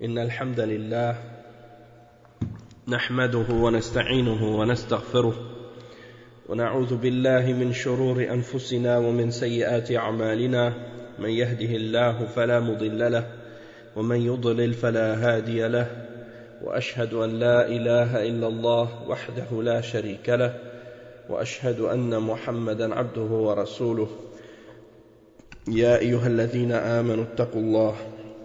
إن الحمد لله نحمده ونستعينه ونستغفره ونعوذ بالله من شرور أنفسنا ومن سيئات أعمالنا من يهده الله فلا مضل له ومن يضلل فلا هادي له وأشهد أن لا إله إلا الله وحده لا شريك له وأشهد أن محمدا عبده ورسوله يا أيها الذين آمنوا اتقوا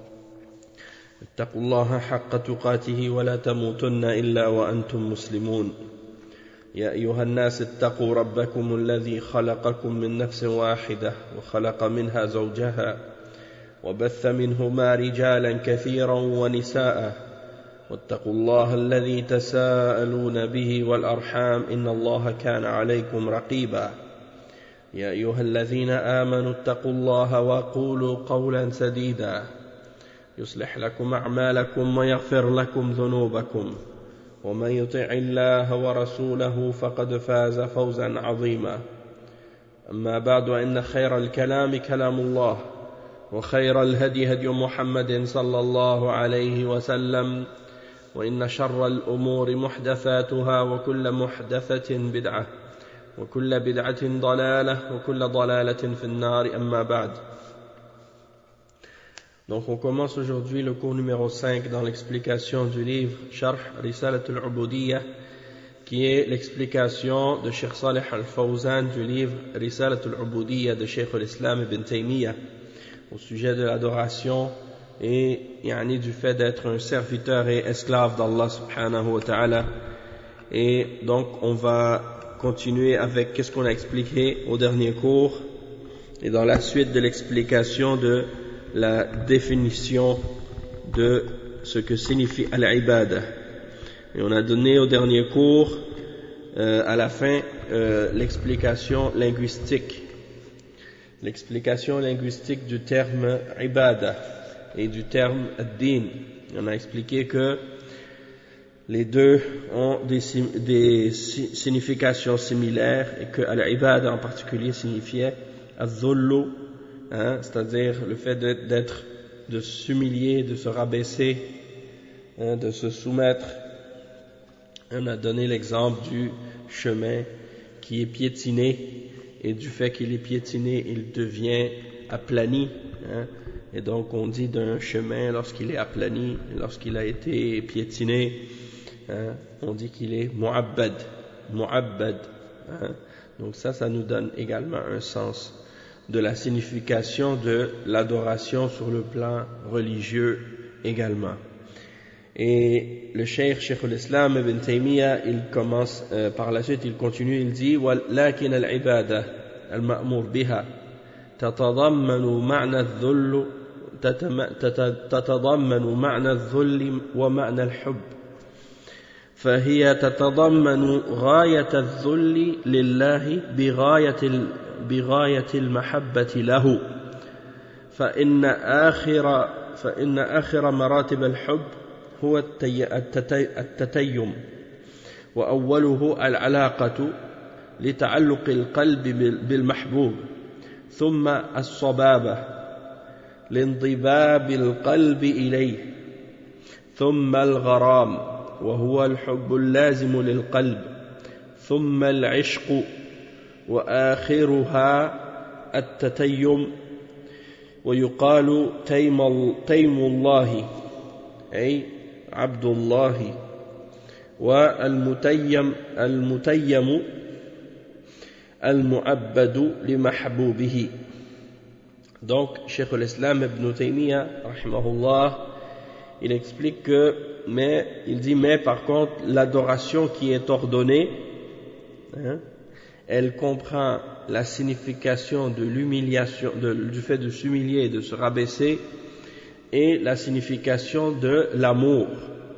الله حق تقاته ولا تموتن إلا وأنتم مسلمون يا أيها الناس اتقوا ربكم الذي خلقكم من نفس واحدة وخلق منها زوجها وبث منهما رجالا كثيرا ونساء واتقوا الله الذي تساءلون به والأرحام إن الله كان عليكم رقيبا يا أيها الذين آمنوا اتقوا الله وقولوا قولا سديدا يصلح لكم أعمالكم ويغفر لكم ذنوبكم ومن يطع الله ورسوله فقد فاز فوزا عظيما أما بعد وإن خير الكلام كلام الله وخير الهدي هدي محمد صلى الله عليه وسلم وإن شر الأمور محدثاتها وكل محدثة بدعة وكل بدعة ضلالة وكل ضلالة في النار أما بعد. Donc on commence aujourd'hui le cours numéro 5 dans l'explication du livre Sharh Risalat al-Ubudiyya, qui est l'explication de Cheikh Salih al-Fawzan du livre Risalat al-Ubudiyya de Cheikh al-Islam ibn Taymiyyah au sujet de l'adoration et du fait d'être un serviteur et esclave d'Allah subhanahu wa ta'ala. Et donc on va continuer avec qu'est-ce qu'on a expliqué au dernier cours et dans la suite de l'explication de la définition de ce que signifie al-ibada. Et on a donné au dernier cours à la fin l'explication linguistique du terme ibada et du terme ad-din. On a expliqué que les deux ont des significations similaires et que al-ibada en particulier signifiait al-dhullu, c'est-à-dire le fait de s'humilier, de se rabaisser, de se soumettre. On a donné l'exemple du chemin qui est piétiné, et du fait qu'il est piétiné, il devient aplani. Et donc on dit d'un chemin lorsqu'il est aplani, lorsqu'il a été piétiné, on dit qu'il est mu'abbad. Donc ça nous donne également un sens de la signification de l'adoration sur le plan religieux également. Et le Cheikh al-Islam ibn Taymiyyah, il commence par la suite, il continue, il dit وَلَكِنَ الْعِبَادَةَ الْمَأْمُورُ بِهَا تتضمن معنى الذل ومعنى الحب، فهي تتضمن غاية الذل لله بغاية المحبة له، فإن آخر مراتب الحب هو التتيم، وأوله العلاقة لتعلق القلب بالمحبوب، ثم الصبابة لانضباب القلب إليه، ثم الغرام وهو الحب اللازم للقلب، ثم العشق، وآخرها التتيم، ويقال تيم الله أي عبد الله، والمتيم المعبد لمحبوبه. Donc Cheikh al-Islam ibn Taymiyyah rahimahullah, il explique que mais par contre l'adoration qui est ordonnée, elle comprend la signification de l'humiliation, du fait de s'humilier et de se rabaisser, et la signification de l'amour,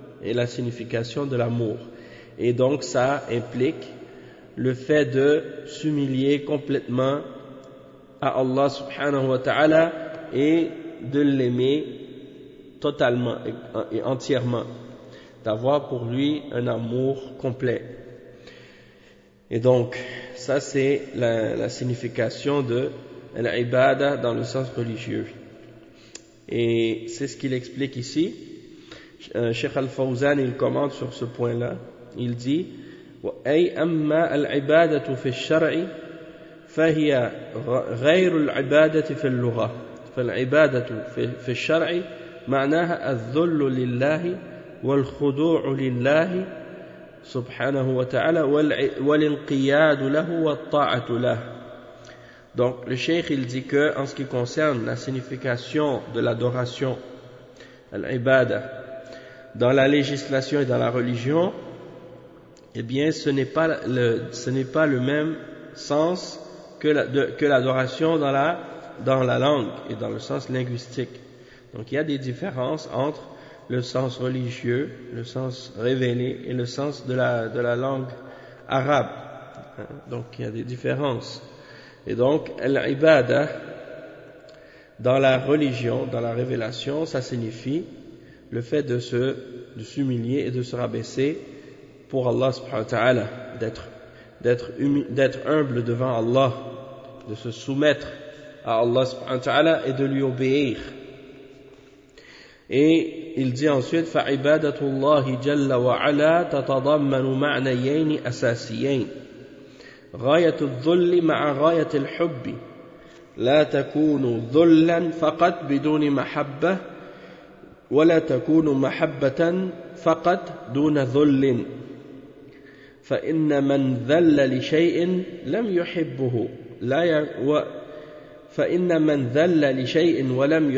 et donc ça implique le fait de s'humilier complètement à Allah subhanahu wa ta'ala et de l'aimer totalement et entièrement, d'avoir pour lui un amour complet. Et donc ça c'est la signification de l'ibada dans le sens religieux. Et c'est ce qu'il explique ici. Cheikh Al-Fawzan, il commente sur ce point-là. Il dit أي أما العبادة في الشرع فهي غير العبادة في اللغة فالعبادة في الشرع معناها الذل لله والخضوع لله سبحانه وتعالى والانقياد له والطاعة له. Donc le cheikh il dit que en ce qui concerne la signification de l'adoration al-ibada dans la législation et dans la religion, eh bien ce n'est pas le même sens que l'adoration dans la langue et dans le sens linguistique. Donc il y a des différences entre le sens religieux, le sens révélé et le sens de la langue arabe. Donc il y a des différences. Et donc l'ibada dans la religion, dans la révélation, ça signifie le fait de s'humilier et de se rabaisser pour Allah subhanahu wa ta'ala, d'être humble devant Allah, de se soumettre à Allah subhanahu wa ta'ala et de lui obéir. Et il dit ensuite فَعِبَادَةُ اللَّهِ جَلَّ وَعَلَا تَتَضَمَّنُ مَعْنَيَيْنِ أَسَاسِيَيْنِ غاية الذل مع غاية الحب لا تكون ذلا فقط بدون محبة ولا تكون محبة فقط دون ذل فإن من ذل لشيء لم يحبه فإن من ذل لشيء ولم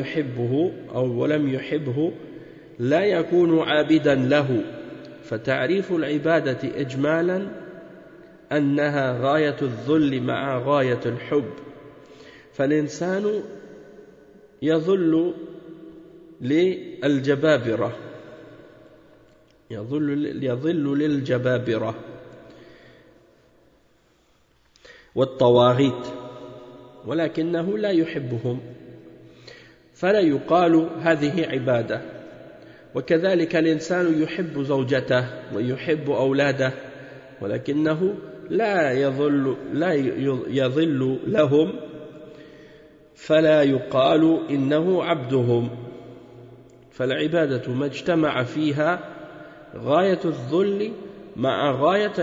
يحبه لا يكون عابدا له فتعريف العبادة إجمالا أنها غاية الذل مع غاية الحب فالإنسان يذل للجبابرة والطواغيت ولكنه لا يحبهم فلا يقال هذه عبادة وكذلك الإنسان يحب زوجته ويحب أولاده ولكنه لا يظل لهم فلا يقال إنه عبدهم فالعبادة ما اجتمع فيها غاية الذل مع غاية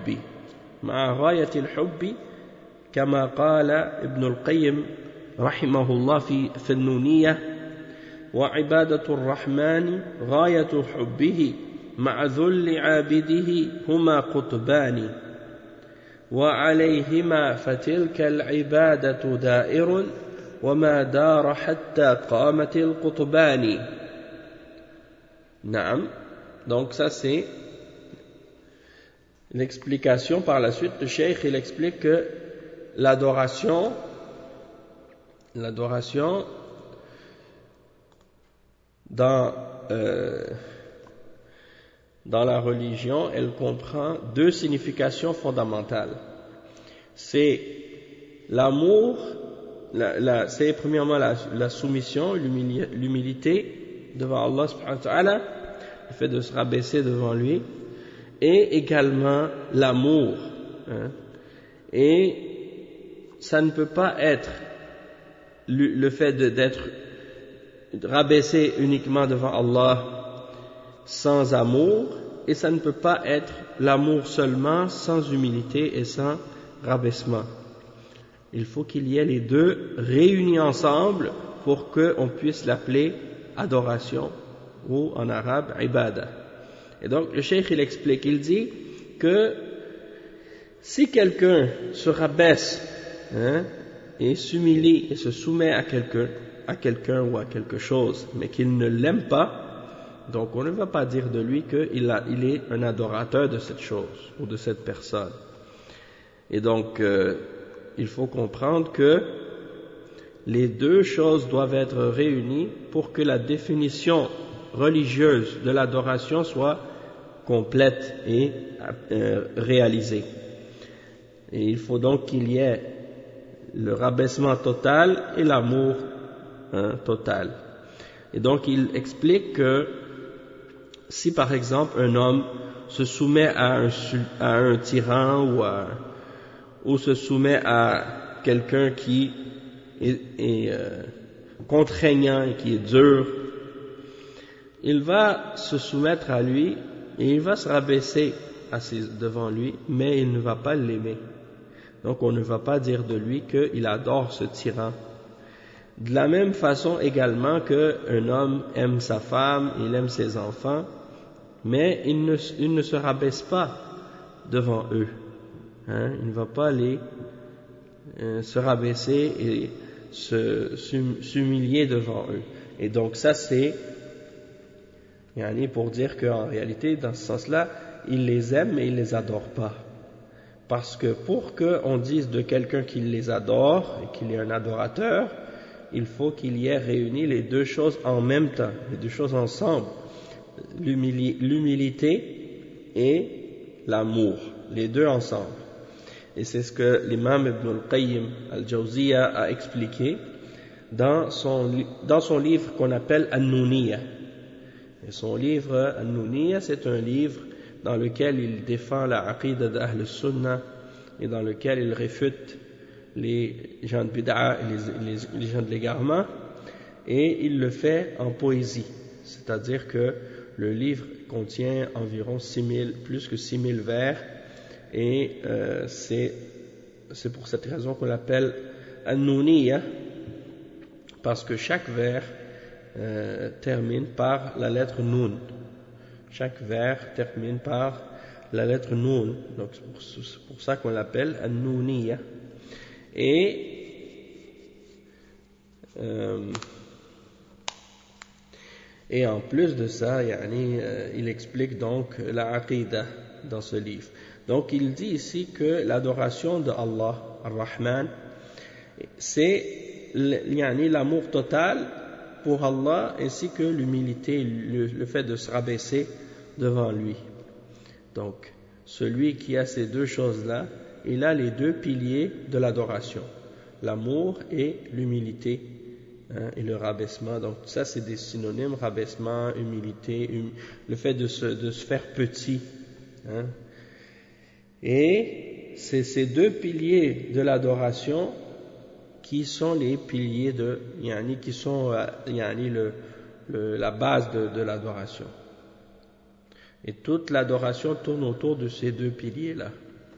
الحب كما قال ابن القيم رحمه الله في النونية وعبادة الرحمن غاية حبه مع ذل عابده هما قطبان وعليهما فتلك العبادة دائر وما دار حتى قامت القطبان. Naam. Donc ça c'est l'explication. Par la suite le cheikh il explique que l'adoration dans la religion, elle comprend deux significations fondamentales. C'est l'amour, c'est premièrement la soumission, l'humilité devant Allah subhanahu wa ta'ala, le fait de se rabaisser devant lui, et également l'amour. Et ça ne peut pas être le fait d'être rabaissé uniquement devant Allah sans amour, et ça ne peut pas être l'amour seulement sans humilité et sans rabaissement. Il faut qu'il y ait les deux réunis ensemble pour qu'on puisse l'appeler adoration ou en arabe ibada. Et donc le cheikh il explique, il dit que si quelqu'un se rabaisse et s'humilie et se soumet à quelqu'un ou à quelque chose, mais qu'il ne l'aime pas, donc on ne va pas dire de lui qu'il est un adorateur de cette chose ou de cette personne. Et donc il faut comprendre que les deux choses doivent être réunies pour que la définition religieuse de l'adoration soit complète et réalisée. Et il faut donc qu'il y ait le rabaissement total et l'amour total. Et donc il explique que si par exemple un homme se soumet à un tyran ou se soumet à quelqu'un qui est contraignant et qui est dur, il va se soumettre à lui et il va se rabaisser devant lui, mais il ne va pas l'aimer. Donc on ne va pas dire de lui qu'il adore ce tyran. De la même façon également qu'un homme aime sa femme, il aime ses enfants, mais il ne se rabaisse pas devant eux. Il ne va pas se rabaisser et s'humilier devant eux. Et donc ça c'est pour dire qu'en réalité, dans ce sens-là, il les aime mais il ne les adore pas. Parce que pour qu'on dise de quelqu'un qu'il les adore et qu'il est un adorateur, il faut qu'il y ait réuni les deux choses en même temps, les deux choses ensemble, l'humilité et l'amour, les deux ensemble. Et c'est ce que l'imam Ibn al-Qayyim al-Jawziyya a expliqué dans son livre qu'on appelle An-Nuniyya. Et son livre An-Nuniyya, c'est un livre dans lequel il défend la aqidah d'Ahl Sunnah et dans lequel il réfute les gens de bid'a et les gens de l'égarement, et il le fait en poésie, c'est-à-dire que le livre contient environ plus que 6000 vers, et c'est pour cette raison qu'on l'appelle An-Nuniyya, parce que chaque vers termine par la lettre Nun. Chaque vers termine par la lettre Nun, donc c'est pour ça qu'on l'appelle An-Nuniyya. Et en plus de ça, il explique donc la aqidah dans ce livre. Donc il dit ici que l'adoration de Allah, Ar-Rahman, c'est l'amour total pour Allah ainsi que l'humilité, le fait de se rabaisser devant lui. Donc celui qui a ces deux choses-là, il a les deux piliers de l'adoration, l'amour et l'humilité, et le rabaissement. Donc ça c'est des synonymes, rabaissement, humilité, le fait de se faire petit. Et c'est ces deux piliers de l'adoration qui sont les piliers qui sont la base de l'adoration. Et toute l'adoration tourne autour de ces deux piliers-là.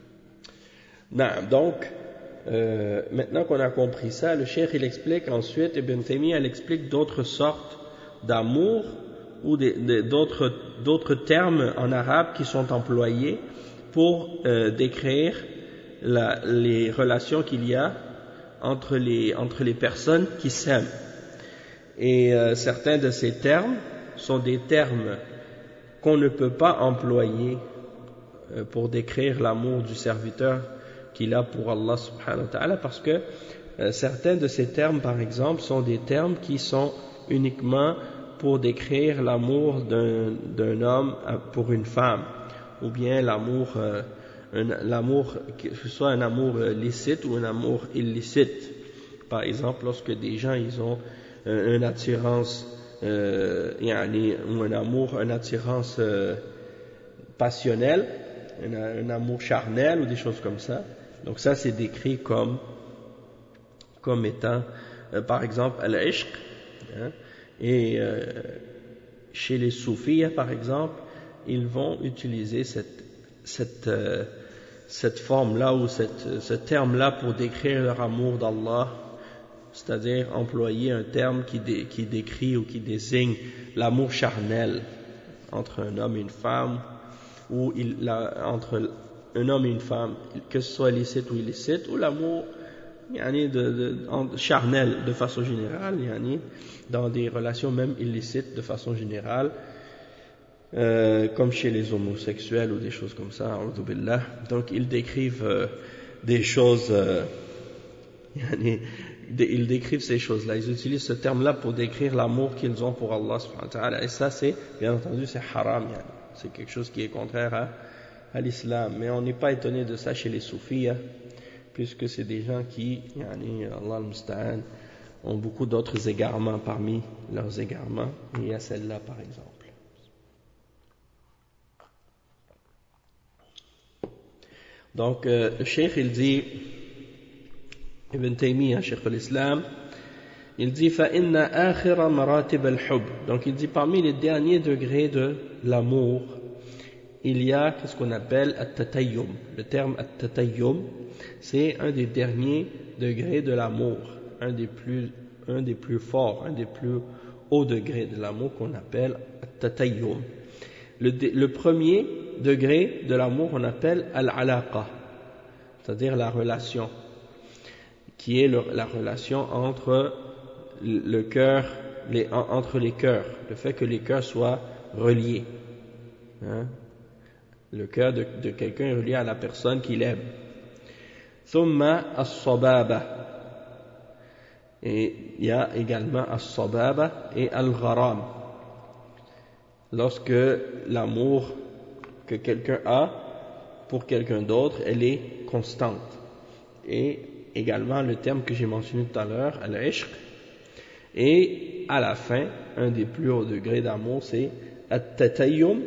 Donc, maintenant qu'on a compris ça, le cheikh il explique ensuite, Ibn Taymiyyah il explique d'autres sortes d'amour ou d'autres termes en arabe qui sont employés pour décrire les relations qu'il y a entre les personnes qui s'aiment. Et certains de ces termes sont des termes qu'on ne peut pas employer pour décrire l'amour du serviteur qu'il a pour Allah subhanahu wa ta'ala, parce que certains de ces termes, par exemple, sont des termes qui sont uniquement pour décrire l'amour d'un homme pour une femme, ou bien l'amour, que ce soit un amour licite ou un amour illicite. Par exemple, lorsque des gens ils ont une attirance, ou une attirance passionnelle, un amour charnel ou des choses comme ça. Donc ça c'est décrit comme étant, par exemple, al-ishq. Et chez les soufis, par exemple, ils vont utiliser cette forme-là ou ce terme-là pour décrire leur amour d'Allah, c'est-à-dire employer un terme qui décrit ou qui désigne l'amour charnel entre un homme et une femme, ou entre un homme et une femme, que ce soit licite ou illicite, ou l'amour charnel de façon générale, dans des relations même illicites de façon générale, comme chez les homosexuels ou des choses comme ça, a'udhu billah. Donc ils décrivent des choses, ils décrivent ces choses-là, ils utilisent ce terme-là pour décrire l'amour qu'ils ont pour Allah subhanahu wa ta'ala, et ça c'est, bien entendu, c'est haram, c'est quelque chose qui est contraire à l'islam, mais on n'est pas étonné de ça chez les soufis, puisque c'est des gens qui, Allah al-Musta'an, ont beaucoup d'autres égarements parmi leurs égarements, et il y a celle-là par exemple. Donc le cheikh il dit, Ibn Taymiyyah, cheikh al-Islam, il dit فَإِنَّ آخِرَ مَرَاتِبَ الْحُبِّ. Donc il dit parmi les derniers degrés de l'amour, il y a ce qu'on appelle at-tatayyum. Le terme at-tatayyum, c'est un des derniers degrés de l'amour, un des plus forts, un des plus hauts degrés de l'amour qu'on appelle at-tatayyum. Le premier degré de l'amour, on appelle al-alaqa, c'est-à-dire la relation, qui est la relation entre le cœur, entre les cœurs, le fait que les cœurs soient reliés. Hein? Le cœur de quelqu'un est relié à la personne qu'il aime. Thumma as-sababa. Et il y a également as-sababa et al-gharam. Lorsque l'amour que quelqu'un a pour quelqu'un d'autre, elle est constante. Et également le terme que j'ai mentionné tout à l'heure, al-ishq. Et à la fin, un des plus hauts degrés d'amour, c'est at-tatayyum.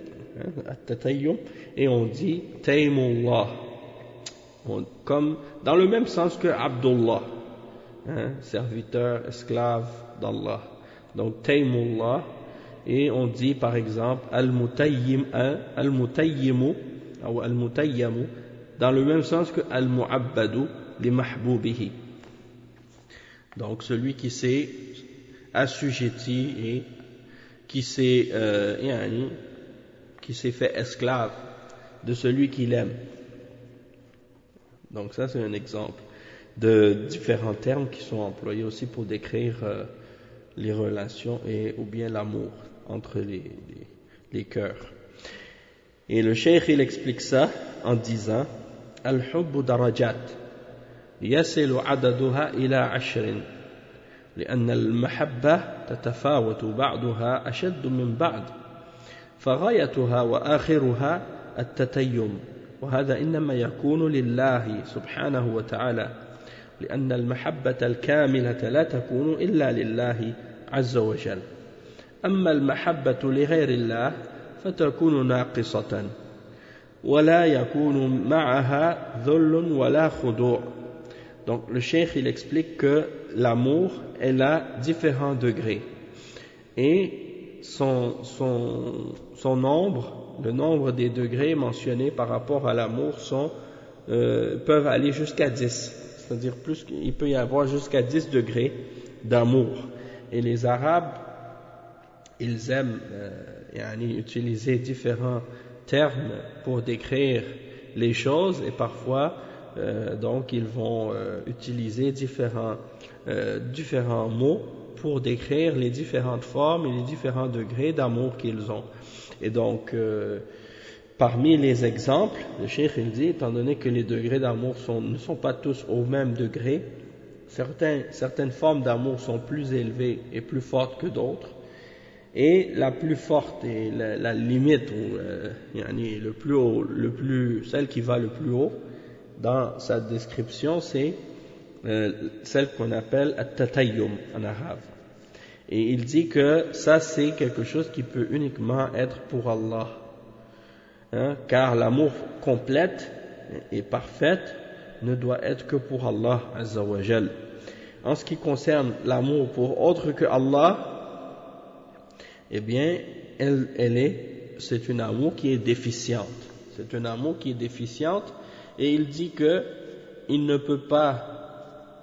Et on dit Taymullah, comme dans le même sens que Abdullah, serviteur, esclave d'Allah. Donc Taymullah, et on dit par exemple Al-Mutayyimu ou Al-Mutayyamu, dans le même sens que Al-Mu'abbadu li mahboubihi. Donc celui qui s'est assujetti et qui s'est fait esclave de celui qu'il aime. Donc ça c'est un exemple de différents termes qui sont employés aussi pour décrire les relations ou bien l'amour entre les cœurs. Et le cheikh il explique ça en disant Al-hubbu darajat yasilu adaduha ila 10 لأن المحبة تتفاوت بعضها أشد من بعض فغايتها وآخرها التتيم وهذا إنما يكون لله سبحانه وتعالى لأن المحبة الكاملة لا تكون إلا لله عز وجل أما المحبة لغير الله فتكون ناقصة ولا يكون معها ذل ولا خضوع. Donc le cheikh il explique que l'amour elle a différents degrés et son nombre, le nombre des degrés mentionnés par rapport à l'amour peuvent aller jusqu'à 10, c'est-à-dire il peut y avoir jusqu'à 10 degrés d'amour. Et les Arabes ils aiment utiliser différents termes pour décrire les choses et parfois donc ils vont utiliser différents mots pour décrire les différentes formes et les différents degrés d'amour qu'ils ont. Et donc parmi les exemples, le cheikh il dit, étant donné que les degrés d'amour ne sont pas tous au même degré, certaines formes d'amour sont plus élevées et plus fortes que d'autres, et la plus forte et la limite ou le plus haut, celle qui va le plus haut dans sa description, c'est celle qu'on appelle at-tatayyum en arabe. Et il dit que ça c'est quelque chose qui peut uniquement être pour Allah, car l'amour complète et parfaite ne doit être que pour Allah Azza wa Jal. En ce qui concerne l'amour pour autre que Allah, eh bien c'est une amour qui est déficiente. C'est un amour qui est déficiente et il dit que il ne peut pas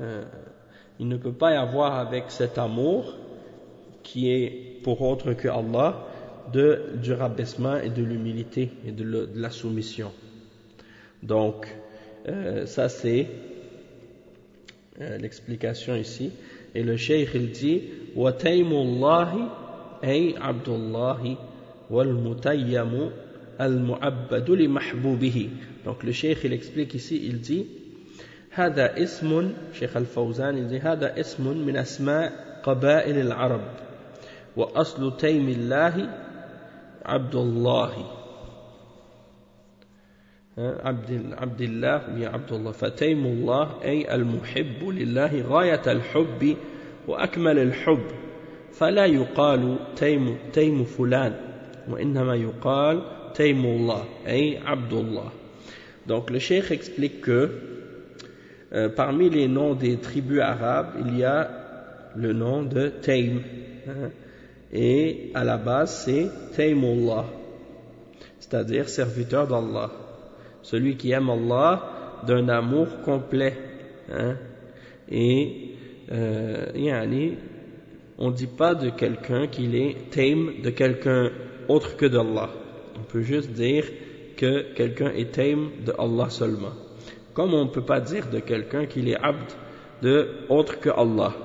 y avoir avec cet amour qui est pour autre que Allah du rabaissement et de l'humilité et de la soumission. Donc ça c'est l'explication ici. Et le cheikh il dit wa taymullahi ay abdullahi wal mutayyamu al mu'abbadu li mahboubihi. Donc le cheikh il explique ici, il dit هذا اسم شيخ الفوزان il dit هذا اسم من أسماء قبائل العرب وأصل تيم الله عبد الله عبد الله يا عبد الله فتيم الله أي المحب لله غاية الحب وأكمل الحب فلا يقال تيم فلان وإنما يقال تيم الله أي عبد الله. Donc le cheikh explique que parmi les noms des tribus arabes, il y a le nom de Taym. Et à la base, c'est Taymullah, c'est-à-dire serviteur d'Allah. Celui qui aime Allah d'un amour complet. Et on ne dit pas de quelqu'un qu'il est Taym de quelqu'un autre que d'Allah. On peut juste dire que quelqu'un est Taym de Allah seulement. Comme on ne peut pas dire de quelqu'un qu'il est Abd de autre que Allah.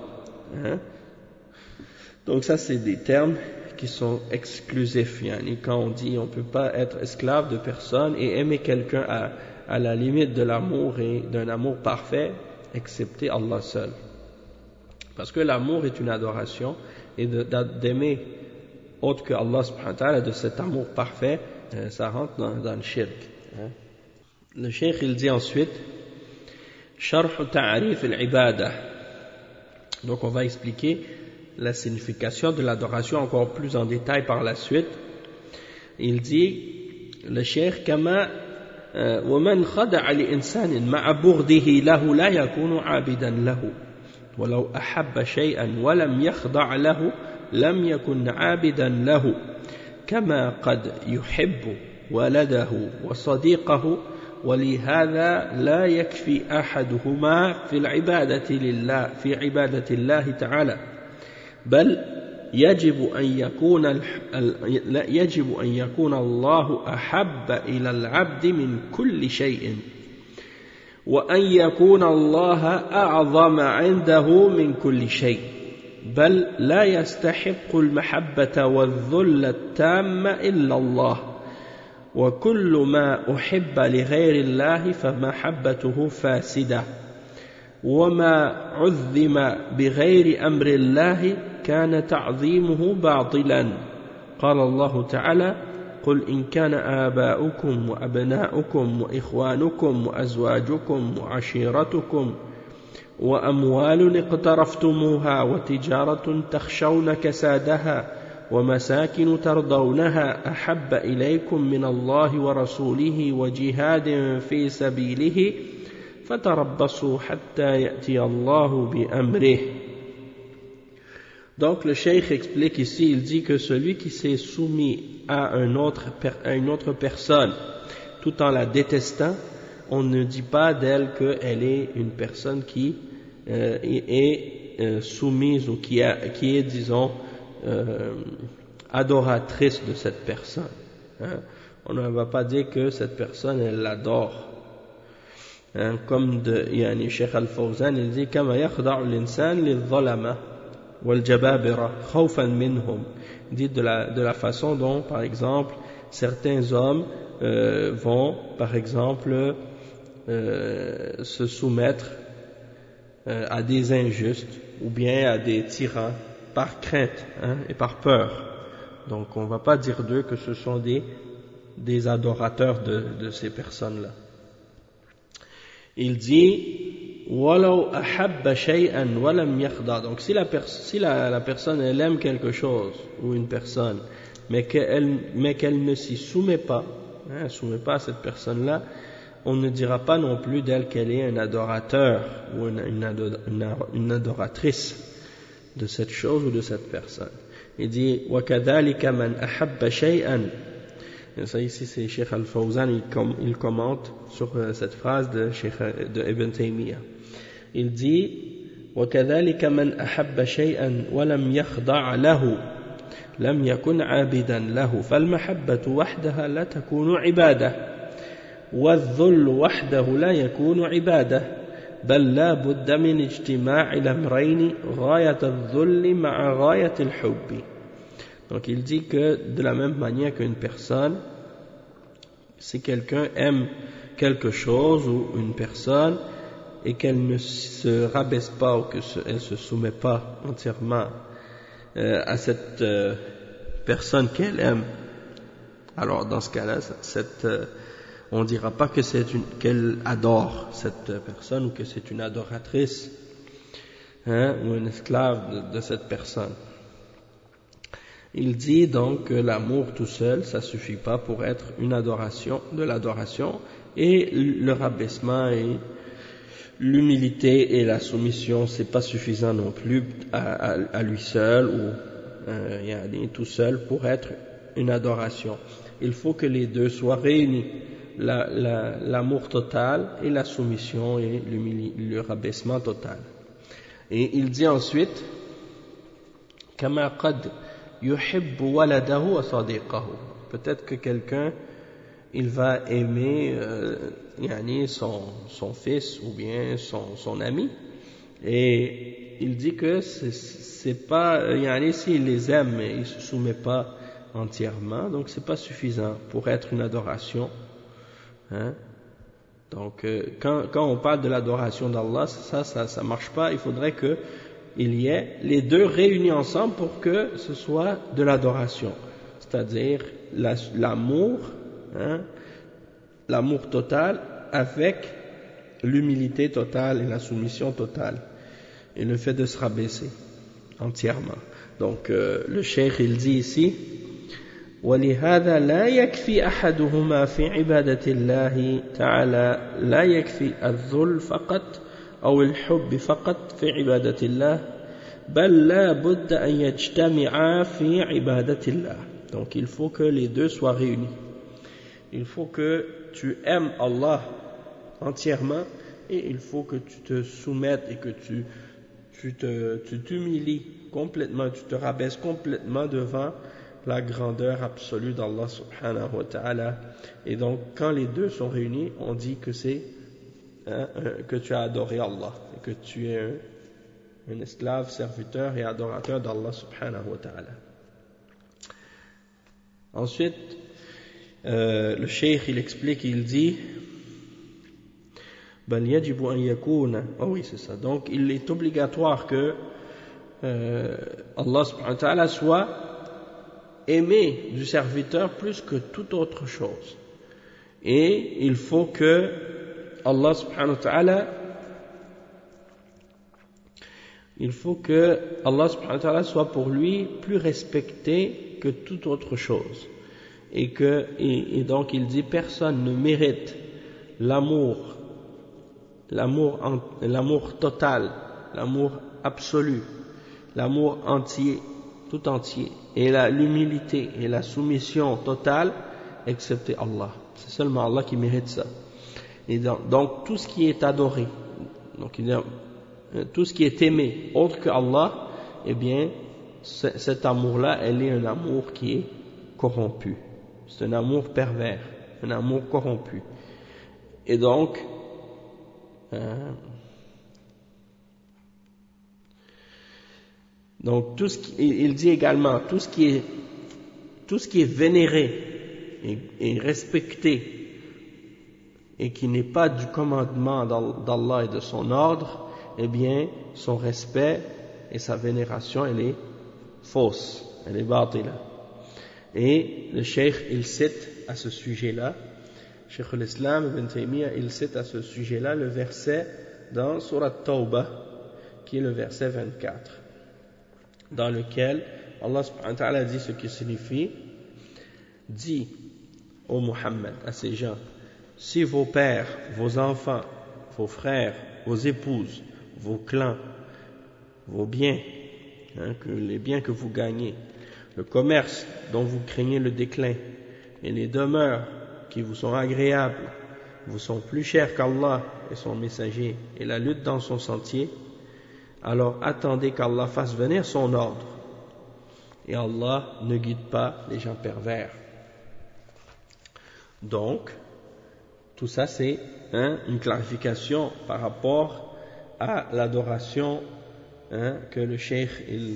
Donc ça, c'est des termes qui sont exclusifs. Quand on dit on ne peut pas être esclave de personne et aimer quelqu'un à la limite de l'amour et d'un amour parfait, excepté Allah seul. Parce que l'amour est une adoration, et d'aimer autre que Allah subhanahu wa ta'ala, de cet amour parfait, ça rentre dans le shirk. Le cheikh il dit ensuite Sharh ta'arif al-ibada. Donc on va expliquer la signification de l'adoration encore plus en détail par la suite. Il dit le cheikh kama ومن خضع لإنسان مع بغضه له لا يكون عابدا له ولو أحب شيئا ولم يخضع له لم يكن عابدا له كما قد يحب ولده وصديقه ولهذا لا يكفي أحدهما في العبادة لله في عبادة الله تعالى بل يجب أن يكون الله أحب إلى العبد من كل شيء وأن يكون الله أعظم عنده من كل شيء بل لا يستحق المحبة والذل التام إلا الله وكل ما أحب لغير الله فمحبته فاسدة وما عظم بغير أمر الله كان تعظيمه باطلا قال الله تعالى قل إن كان آباؤكم وأبناؤكم وإخوانكم وأزواجكم وعشيرتكم وأموال اقترفتموها وتجارة تخشون كسادها ومساكن ترضونها أحب إليكم من الله ورسوله وجهاد في سبيله فتربصوا حتى يأتي الله بأمره. Donc le cheikh explique ici, il dit que celui qui s'est soumis à une autre personne tout en la détestant, on ne dit pas d'elle qu'elle est une personne qui est soumise ou qui est disons adoratrice de cette personne. On ne va pas dire que cette personne elle l'adore. Comme Cheikh Al-Fawzan il dit كما يخضع الإنسان للظلمة والجبابرة خوفا منهم. Il dit de la façon dont par exemple certains hommes vont par exemple se soumettre à des injustes ou bien à des tyrans par crainte et par peur. Donc on ne va pas dire d'eux que ce sont des adorateurs de ces personnes-là. Il dit وَلَوْ أَحَبَّ شَيْئًا وَلَمْ يَخْضَعْ. Donc si la personne elle aime quelque chose ou une personne mais qu'elle ne s'y soumet pas, soumet pas à cette personne-là, on ne dira pas non plus d'elle qu'elle est un adorateur ou une adoratrice de cette chose ou de cette personne. Il dit وَكَذَلِكَ مَنْ أَحَبَّ شَيْئًا. Et ça ici c'est Cheikh Al-Fawzan, il commente sur cette phrase de Ibn Taymiyyah. Il dit وَكَذَلِكَ مَنْ أَحَبَّ شَيْئًا وَلَمْ يَخْضَعْ لَهُ لم يكن عابدا له فالمحبة وحدها لا تكون عبادة والذل وحده لا يكون عبادة بل لا بد من اجتماع الأمرين غاية الذل مع غاية الحب. Donc il dit que de la même manière qu'une personne, si quelqu'un aime quelque chose ou une personne et qu'elle ne se rabaisse pas ou qu'elle ne se soumet pas entièrement à cette personne qu'elle aime, alors dans ce cas-là, on ne dira pas que qu'elle adore cette personne ou que c'est une adoratrice ou un esclave de cette personne. Il dit donc que l'amour tout seul, ça suffit pas pour être une adoration, de l'adoration, et le rabaissement et l'humilité et la soumission, c'est pas suffisant non plus à lui seul ou tout seul pour être une adoration. Il faut que les deux soient réunis, l'amour total et la soumission et le rabaissement total. Et il dit ensuite, كما قد يحب ولده وصديقه. Peut-être que quelqu'un il va aimer son fils ou bien son ami, et il dit que c'est pas s'il les aime mais il se soumet pas entièrement, donc c'est pas suffisant pour être une adoration, hein? Donc quand on parle de l'adoration d'Allah, ça marche pas. Il faudrait que il y ait les deux réunis ensemble pour que ce soit de l'adoration, c'est-à-dire l'amour, hein, l'amour total avec l'humilité totale et la soumission totale et le fait de se rabaisser entièrement. Donc le cheikh il dit ici, ولهذا لا يكفي أحدهما في عبادة الله تعالى، لا يكفي الذل فقط أو الحب فقط في عبادة الله، بل لا بد أن يجتمعا في عبادة الله. Donc il faut que les deux soient réunis. Il faut que tu aimes Allah entièrement et il faut que tu te soumettes et que tu t'humilies complètement, tu te rabaisses complètement devant la grandeur absolue d'Allah subhanahu wa ta'ala. Et donc quand les deux sont réunis, on dit que c'est que tu as adoré Allah et que tu es un esclave, serviteur et adorateur d'Allah subhanahu wa ta'ala. Ensuite, le cheikh il explique, il dit بل يجب أن يكون, oui c'est ça, donc il est obligatoire que Allah subhanahu wa ta'ala soit aimé du serviteur plus que toute autre chose, et il faut que Allah subhanahu wa ta'ala soit pour lui plus respecté que toute autre chose, et donc il dit personne ne mérite l'amour total, l'amour absolu, l'amour entier, tout entier, et l'humilité et la soumission totale, excepté Allah. C'est seulement Allah qui mérite ça. Et donc tout ce qui est adoré, donc tout ce qui est aimé autre que Allah, eh bien cet amour-là, elle est un amour qui est corrompu. C'est un amour pervers, un amour corrompu. Et donc il dit également tout ce qui est vénéré et respecté et qui n'est pas du commandement d'Allah et de son ordre, eh bien son respect et sa vénération elle est fausse, elle est batila. Et le cheikh il cite à ce sujet-là, Cheikh l'Islam Ibn Taymiyyah, il cite à ce sujet-là le verset dans Surat Tawbah, qui est le verset 24, dans lequel Allah subhanahu wa ta'ala dit ce qui signifie: dis ô Muhammad à ces gens, si vos pères, vos enfants, vos frères, vos épouses, vos clans, vos biens, les biens que vous gagnez, le commerce dont vous craignez le déclin, et les demeures qui vous sont agréables, vous sont plus chers qu'Allah et son messager, et la lutte dans son sentier, alors attendez qu'Allah fasse venir son ordre, et Allah ne guide pas les gens pervers. Donc, tout ça c'est une clarification par rapport à l'adoration que le cheikh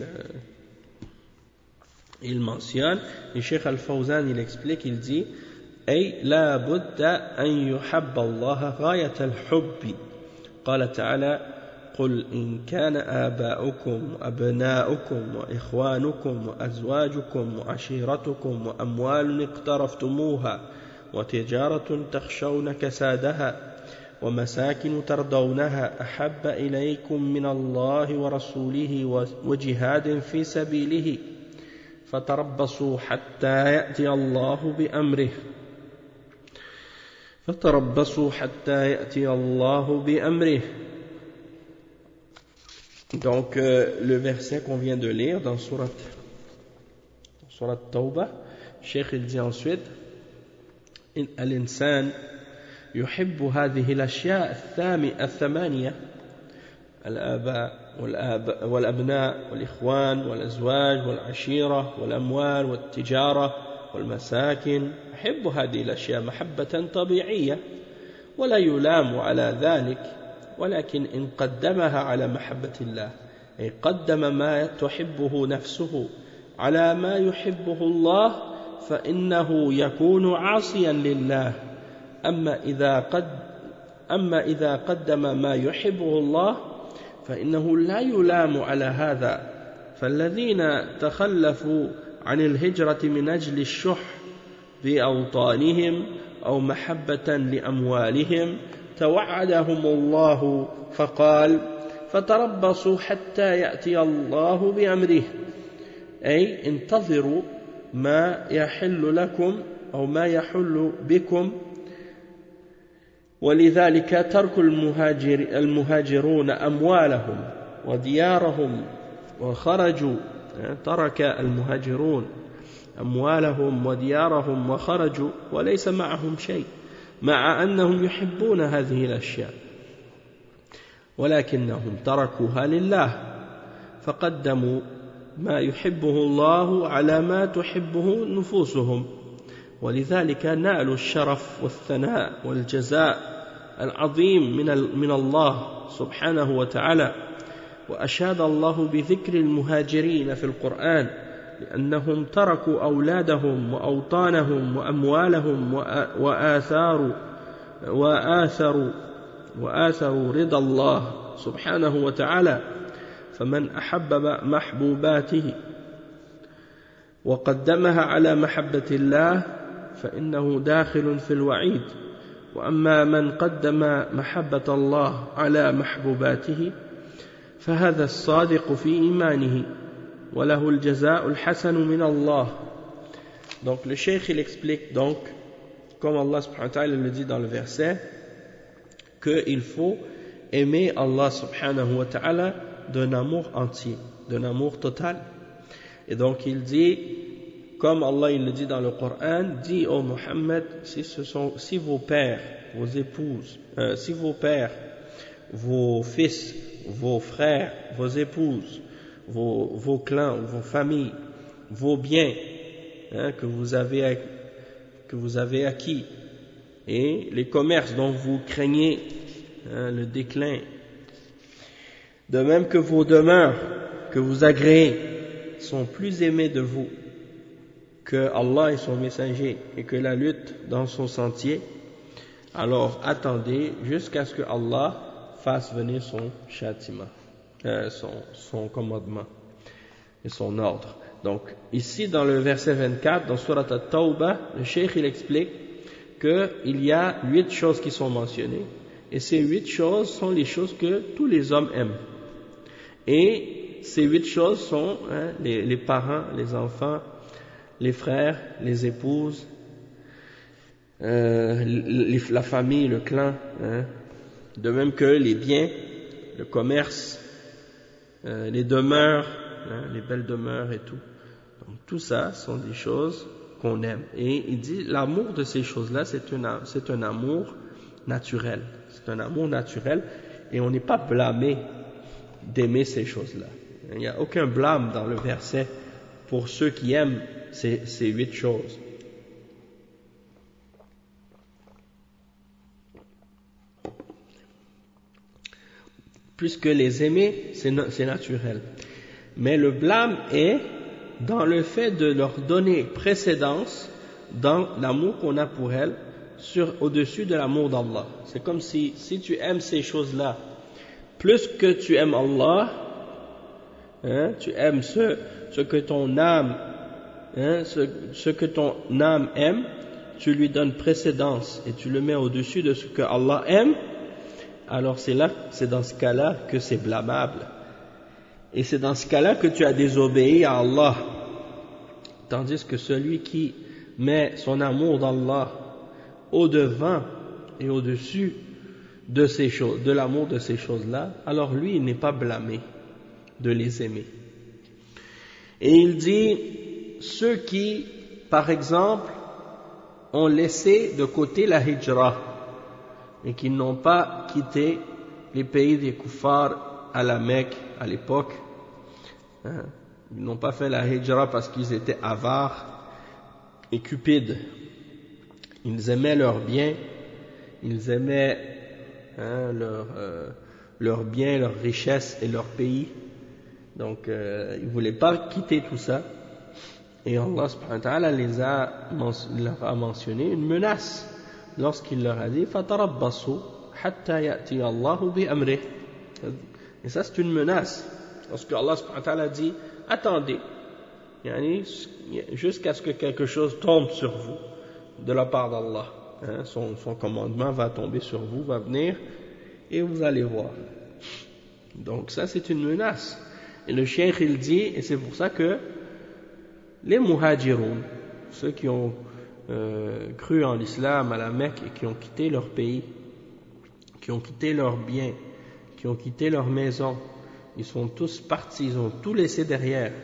il mentionne. Et Cheikh Al-Fawzan il explique, il dit: أي لا بد أن يحب الله غاية الحب. قال تعالى: قل إن كان آباؤكم وأبناؤكم وإخوانكم وأزواجكم وعشيرتكم وأموال اقترفتموها وتجارة تخشون كسادها ومساكن ترضونها أحب إليكم من الله ورسوله وجهاد في سبيله فتربصوا حتى يأتي الله بأمره فتربصوا حتى يأتي الله بأمره. Donc le verset qu'on vient de lire dans Surat Tawbah, Cheikh il dit ensuite الإنسان يحب هذه الأشياء الثمانية الآباء والأبناء والإخوان والأزواج والعشيرة والأموال والتجارة والمساكن. يحب هذه الأشياء محبة طبيعية ولا يلام على ذلك، ولكن إن قدمها على محبة الله، أي قدم ما تحبه نفسه على ما يحبه الله، فإنه يكون عاصيا لله. أما إذا قدم ما يحبه الله فإنه لا يلام على هذا. فالذين تخلفوا عن الهجرة من أجل الشح بأوطانهم أو محبة لأموالهم توعدهم الله فقال فتربصوا حتى يأتي الله بأمره، أي انتظروا ما يحل لكم أو ما يحل بكم. ولذلك ترك المهاجرون أموالهم وديارهم وخرجوا، ترك المهاجرون أموالهم وديارهم وخرجوا وليس معهم شيء، مع أنهم يحبون هذه الأشياء، ولكنهم تركوها لله فقدموا ما يحبه الله على ما تحبه نفوسهم، ولذلك نالوا الشرف والثناء والجزاء العظيم من الله سبحانه وتعالى. وأشاد الله بذكر المهاجرين في القرآن لأنهم تركوا أولادهم وأوطانهم وأموالهم وآثروا رضا الله سبحانه وتعالى. فمن أحب محبوباته وقدمها على محبة الله فإنه داخل في الوعيد. وأما من قدم محبة الله على محبوباته فهذا الصادق في إيمانه وله الجزاء الحسن من الله. Donc le cheikh il explique donc, comme Allah subhanahu wa ta'ala le dit dans le verset, qu'il faut aimer Allah subhanahu wa ta'ala d'un amour entier, d'un amour total. Et donc il dit, comme Allah il le dit dans le Coran, dit ô Muhammad, si vos pères, vos épouses, si vos pères, vos fils, vos frères, vos épouses, vos clans, vos familles, vos biens que vous avez acquis, et les commerces dont vous craignez le déclin, de même que vos demeures que vous agréez sont plus aimés de vous que Allah et son messager et que la lutte dans son sentier, alors attendez jusqu'à ce que Allah fasse venir son châtiment, son commandement et son ordre. Donc ici dans le verset 24 dans Surat At-Tawbah, le cheikh il explique qu'il y a 8 choses qui sont mentionnées, et ces 8 choses sont les choses que tous les hommes aiment. Et ces 8 choses sont les parents, les enfants, les frères, les épouses, la famille, le clan, de même que les biens, le commerce, les demeures, les belles demeures et tout. Donc tout ça sont des choses qu'on aime. Et il dit l'amour de ces choses-là, c'est un amour naturel. C'est un amour naturel et on n'est pas blâmé d'aimer ces choses-là. Il n'y a aucun blâme dans le verset pour ceux qui aiment ces 8 choses. Puisque les aimer, c'est naturel. Mais le blâme est dans le fait de leur donner précédence dans l'amour qu'on a pour elles au-dessus de l'amour d'Allah. C'est comme si tu aimes ces choses-là plus que tu aimes Allah, tu aimes ce que ton âme aime, tu lui donnes précédence et tu le mets au-dessus de ce que Allah aime, alors c'est dans ce cas-là que c'est blâmable. Et c'est dans ce cas-là que tu as désobéi à Allah. Tandis que celui qui met son amour d'Allah au-devant et au-dessus de ces choses, de l'amour de ces choses-là, alors lui, il n'est pas blâmé de les aimer. Et il dit, ceux qui, par exemple, ont laissé de côté la hijra et qui n'ont pas quitté les pays des kuffars à la Mecque à l'époque, hein, ils n'ont pas fait la hijra parce qu'ils étaient avares et cupides. Ils aimaient leurs biens, ils aimaient leurs biens, leurs richesses et leur pays. Donc, ils ne voulaient pas quitter tout ça. Et Allah subhanahu wa ta'ala leur a mentionné une menace lorsqu'il leur a dit فَتَرَبَّصُوا حَتَّى يَأْتِيَ اللَّهُ بِأَمْرِهِ. Et ça, c'est une menace. Lorsque Allah subhanahu wa ta'ala dit attendez, jusqu'à ce que quelque chose tombe sur vous de la part d'Allah. Son commandement va tomber sur vous, va venir et vous allez voir. Donc ça, c'est une menace. Et le cheikh, il dit, et c'est pour ça que les muhajiroun, ceux qui ont cru en l'islam à la Mecque et qui ont quitté leur pays, qui ont quitté leurs biens, qui ont quitté leur maison, ils sont tous partis, ils ont tout laissé derrière,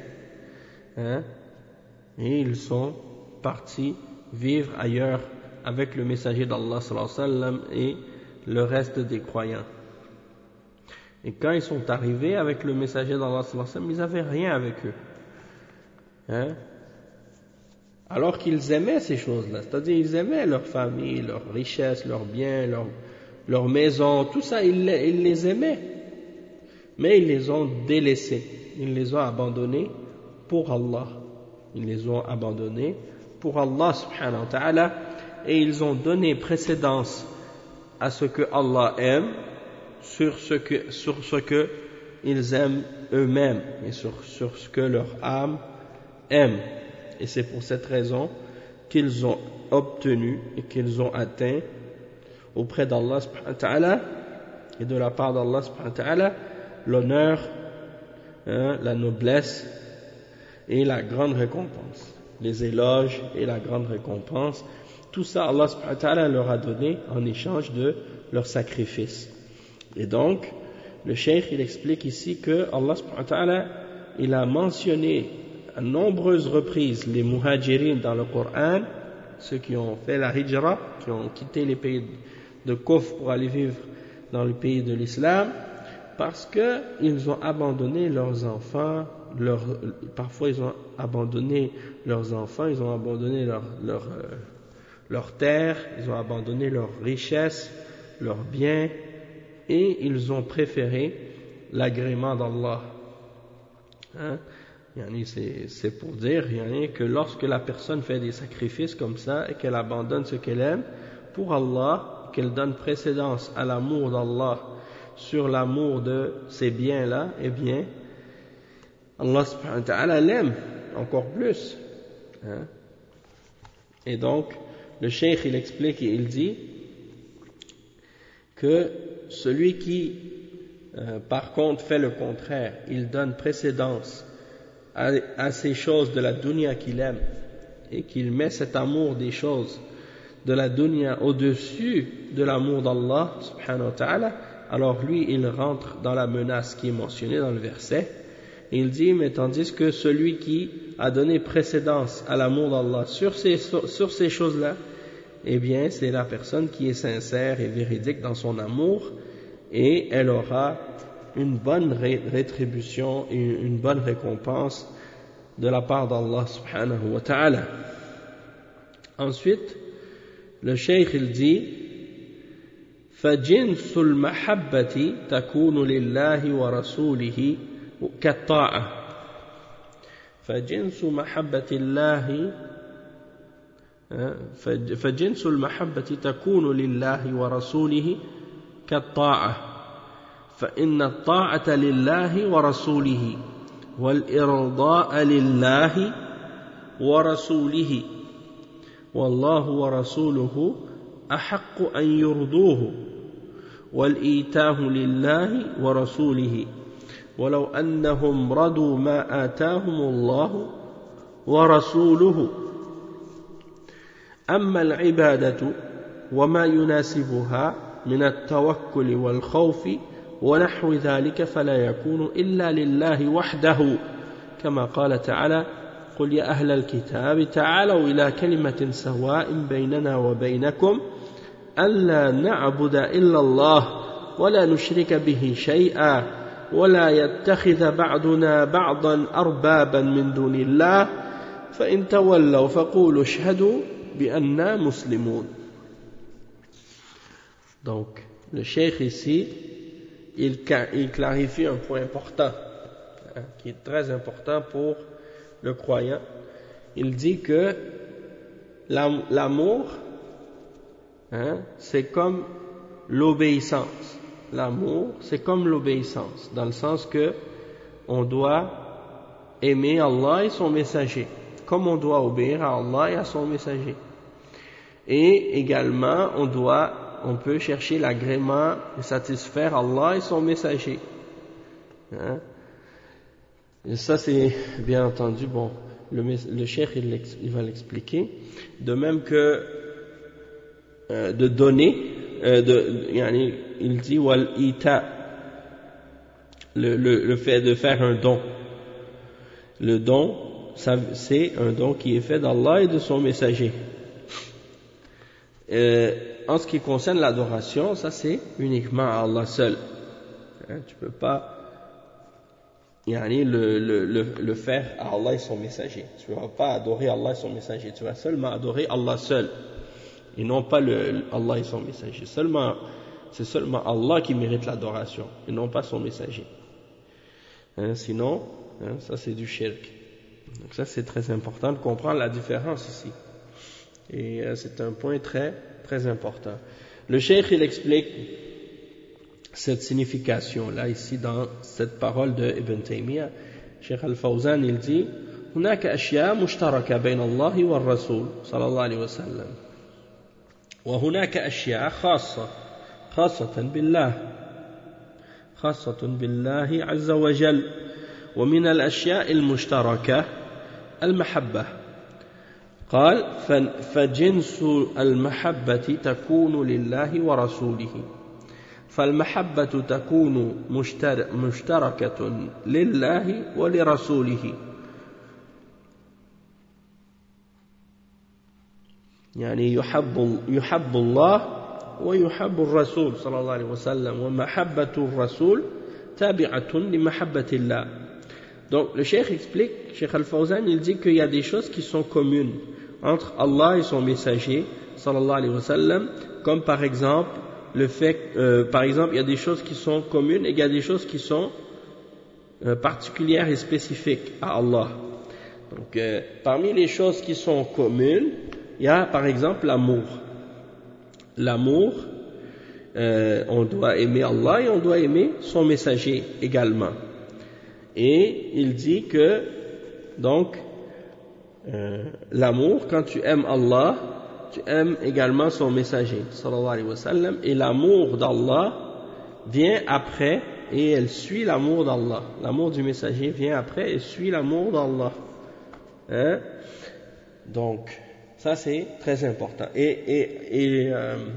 et ils sont partis vivre ailleurs avec le messager d'Allah sallallahu alayhi wa sallam et le reste des croyants. Et quand ils sont arrivés avec le messager d'Allah sallallahu alayhi wa sallam, ils n'avaient rien avec eux. Alors qu'ils aimaient ces choses-là, c'est-à-dire ils aimaient leur famille, leur richesse, leurs biens, leur maison, tout ça, ils les aimaient. Mais ils les ont délaissés, ils les ont abandonnés pour Allah. Ils les ont abandonnés pour Allah subhanahu wa ta'ala et ils ont donné précédence à ce que Allah aime sur ce que ils aiment eux-mêmes et sur ce que leur âme aime. Et c'est pour cette raison qu'ils ont obtenu et qu'ils ont atteint auprès d'Allah subhanahu wa ta'ala et de la part d'Allah subhanahu wa ta'ala l'honneur, la noblesse et la grande récompense, les éloges et la grande récompense. Tout ça Allah subhanahu wa ta'ala leur a donné en échange de leur sacrifice. Et donc le cheikh il explique ici que Allah subhanahu wa ta'ala il a mentionné à nombreuses reprises les muhajirin dans le Coran, ceux qui ont fait la hijra, qui ont quitté les pays de Kufr pour aller vivre dans le pays de l'islam, parce qu'ils ont abandonné leurs enfants, parfois ils ont abandonné leurs enfants, ils ont abandonné leur terre, ils ont abandonné leurs richesses, leurs biens, et ils ont préféré l'agrément d'Allah. C'est pour dire que lorsque la personne fait des sacrifices comme ça et qu'elle abandonne ce qu'elle aime pour Allah, qu'elle donne précédence à l'amour d'Allah sur l'amour de ces biens-là, eh bien, Allah subhanahu wa ta'ala l'aime encore plus. Et donc, le cheikh il explique et il dit que celui qui, par contre, fait le contraire, il donne précédence à ces choses de la dunya qu'il aime et qu'il met cet amour des choses de la dunya au-dessus de l'amour d'Allah subhanahu wa ta'ala, alors lui il rentre dans la menace qui est mentionnée dans le verset. Et il dit, mais tandis que celui qui a donné précédence à l'amour d'Allah sur ces choses-là, eh bien c'est la personne qui est sincère et véridique dans son amour et elle aura une bonne rétribution et une bonne récompense de la part d'Allah subhanahu wa ta'ala. Ensuite, le cheikh il dit فَجِنْسُ الْمَحَبَّةِ تَكُونُ لِلَّهِ وَرَسُولِهِ كَالطَّاعَةِ فَجِنْسُ الْمَحَبَّةِ تَكُونُ لِلَّهِ وَرَسُولِهِ كَالطَّاعَةِ فإن الطاعة لله ورسوله والإرضاء لله ورسوله والله ورسوله أحق أن يرضوه والإيتاه لله ورسوله ولو أنهم رضوا ما آتاهم الله ورسوله أما العبادة وما يناسبها من التوكل والخوف ونحو ذلك فلا يكون إلا لله وحده كما قال تعالى قل يا أهل الكتاب تعالوا إلى كلمة سواء بيننا وبينكم ألا نعبد إلا الله ولا نشرك به شيئا ولا يتخذ بعضنا بعضا أربابا من دون الله فإن تولوا فقولوا اشهدوا بأننا مسلمون. Donc, le cheikh ici, il clarifie un point important, qui est très important pour le croyant. Il dit que l'amour, c'est comme l'obéissance. L'amour, c'est comme l'obéissance, dans le sens que on doit aimer Allah et son messager, comme on doit obéir à Allah et à son messager. Et également, on peut chercher l'agrément et satisfaire Allah et son messager. Et ça, c'est bien entendu, bon, le cheikh il va l'expliquer. De même que de donner, il dit wal ita, le fait de faire un don. Le don, c'est un don qui est fait d'Allah et de son messager. En ce qui concerne l'adoration, ça c'est uniquement à Allah seul. Tu peux pas le faire à Allah et son messager. Tu ne vas pas adorer Allah et son messager. Tu vas seulement adorer Allah seul. Et non pas Allah et son messager. C'est seulement Allah qui mérite l'adoration. Et non pas son messager. Sinon, ça c'est du shirk. Donc ça c'est très important de comprendre la différence ici. Et c'est un point très, très important. Le cheikh il explique cette signification là ici dans cette parole de Ibn Taymiyyah. Cheikh Al-Fawzan il dit هناك أشياء مشتركة بين الله والرسول صلى الله عليه وسلم وهناك أشياء خاصة بالله عز وجل ومن الأشياء المشتركة المحبة قال فجنس المحبة تكون لله ورسوله فالمحبة تكون مشتركة لله ولرسوله يعني يحب الله ويحب الرسول صلى الله عليه وسلم ومحبة الرسول تابعة لمحبة الله. Donc le cheikh explique, Cheikh Al-Fawzan il dit qu'il y a des choses qui sont communes entre Allah et son messager sallallahu alayhi wa sallam, comme par exemple le fait il y a des choses qui sont communes et il y a des choses qui sont particulières et spécifiques à Allah. Donc parmi les choses qui sont communes, il y a par exemple l'amour. L'amour, on doit aimer Allah et on doit aimer son messager également. Et il dit que donc l'amour, quand tu aimes Allah, tu aimes également son messager sallallahu alayhi wa sallam, et l'amour d'Allah vient après et elle suit l'amour d'Allah. L'amour du messager vient après et suit l'amour d'Allah. Donc ça c'est très important. Et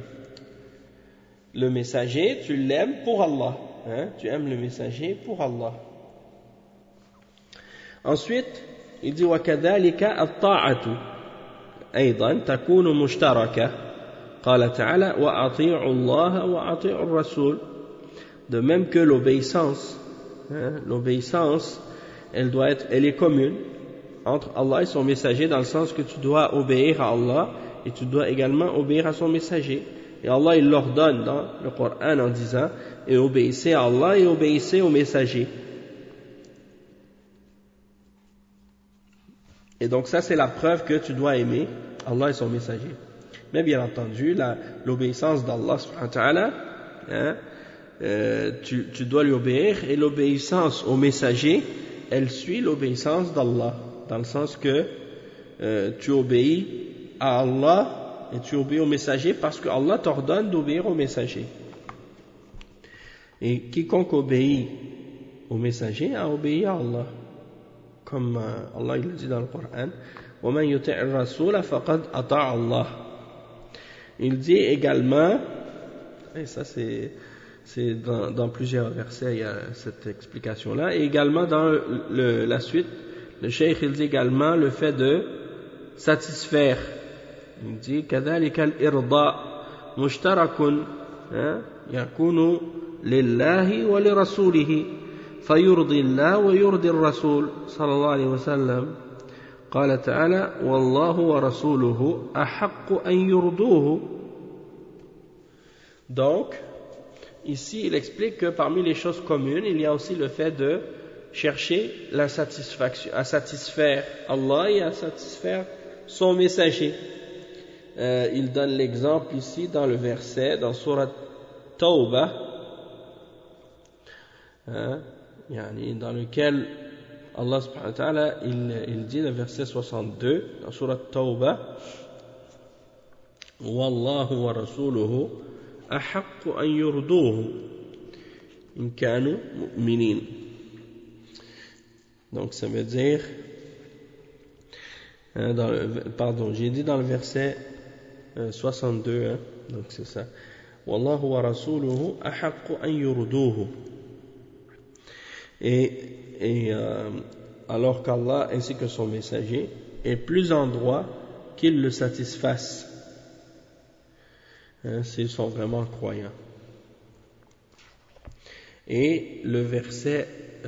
le messager, tu l'aimes pour Allah. Tu aimes le messager pour Allah. Ensuite, il dit وَكَذَلِكَ الطَّاعَةُ أيضا تكون مشتركة قال تعالى وأطيعوا الله وأطيعوا الرسول. De même que l'obéissance, elle est commune entre Allah et son messager, dans le sens que tu dois obéir à Allah et tu dois également obéir à son messager. Et Allah il l'ordonne dans le Coran en disant et obéissez à Allah et obéissez au messager. Et donc ça c'est la preuve que tu dois aimer Allah et son messager. Mais bien entendu, l'obéissance d'Allah subhanahu wa ta'ala, tu dois lui obéir, et l'obéissance au messager, elle suit l'obéissance d'Allah, dans le sens que tu obéis à Allah et tu obéis au messager parce que Allah t'ordonne d'obéir au messager. Et quiconque obéit au messager a obéi à Allah. Comme Allah il dit dans le Coran وَمَنْ يُطِعِ الرَّسُولَ فَقَدْ أَطَاعَ اللَّهَ. Il dit également, et ça c'est dans plusieurs versets, il y a cette explication-là, et également dans la suite, le cheikh il dit également le fait de satisfaire. Il dit كذلك الإرضاء مشترك يكون لله ولرسوله فيرضي الله ويرضي الرسول صلى الله عليه وسلم قال تعالى والله ورسوله أحق أن يرضوه. Donc ici il explique que parmi les choses communes il y a aussi le fait de chercher la satisfaction, à satisfaire Allah et à satisfaire son messager. Il donne l'exemple ici dans le verset, dans Surat Tawbah, dans lequel Allah subhanahu wa ta'ala il dit le verset 62 dans Surat Tawbah, Wallahu wa rasuluhu ahaqqu an yurduhu in kanu mu'minin. Donc ça veut dire, j'ai dit dans le verset 62, donc c'est ça. Wallahu wa rasuluhu ahaqqu an yurduhu. Et alors qu'Allah ainsi que son messager est plus en droit qu'ils le satisfassent, s'ils sont vraiment croyants. Et le verset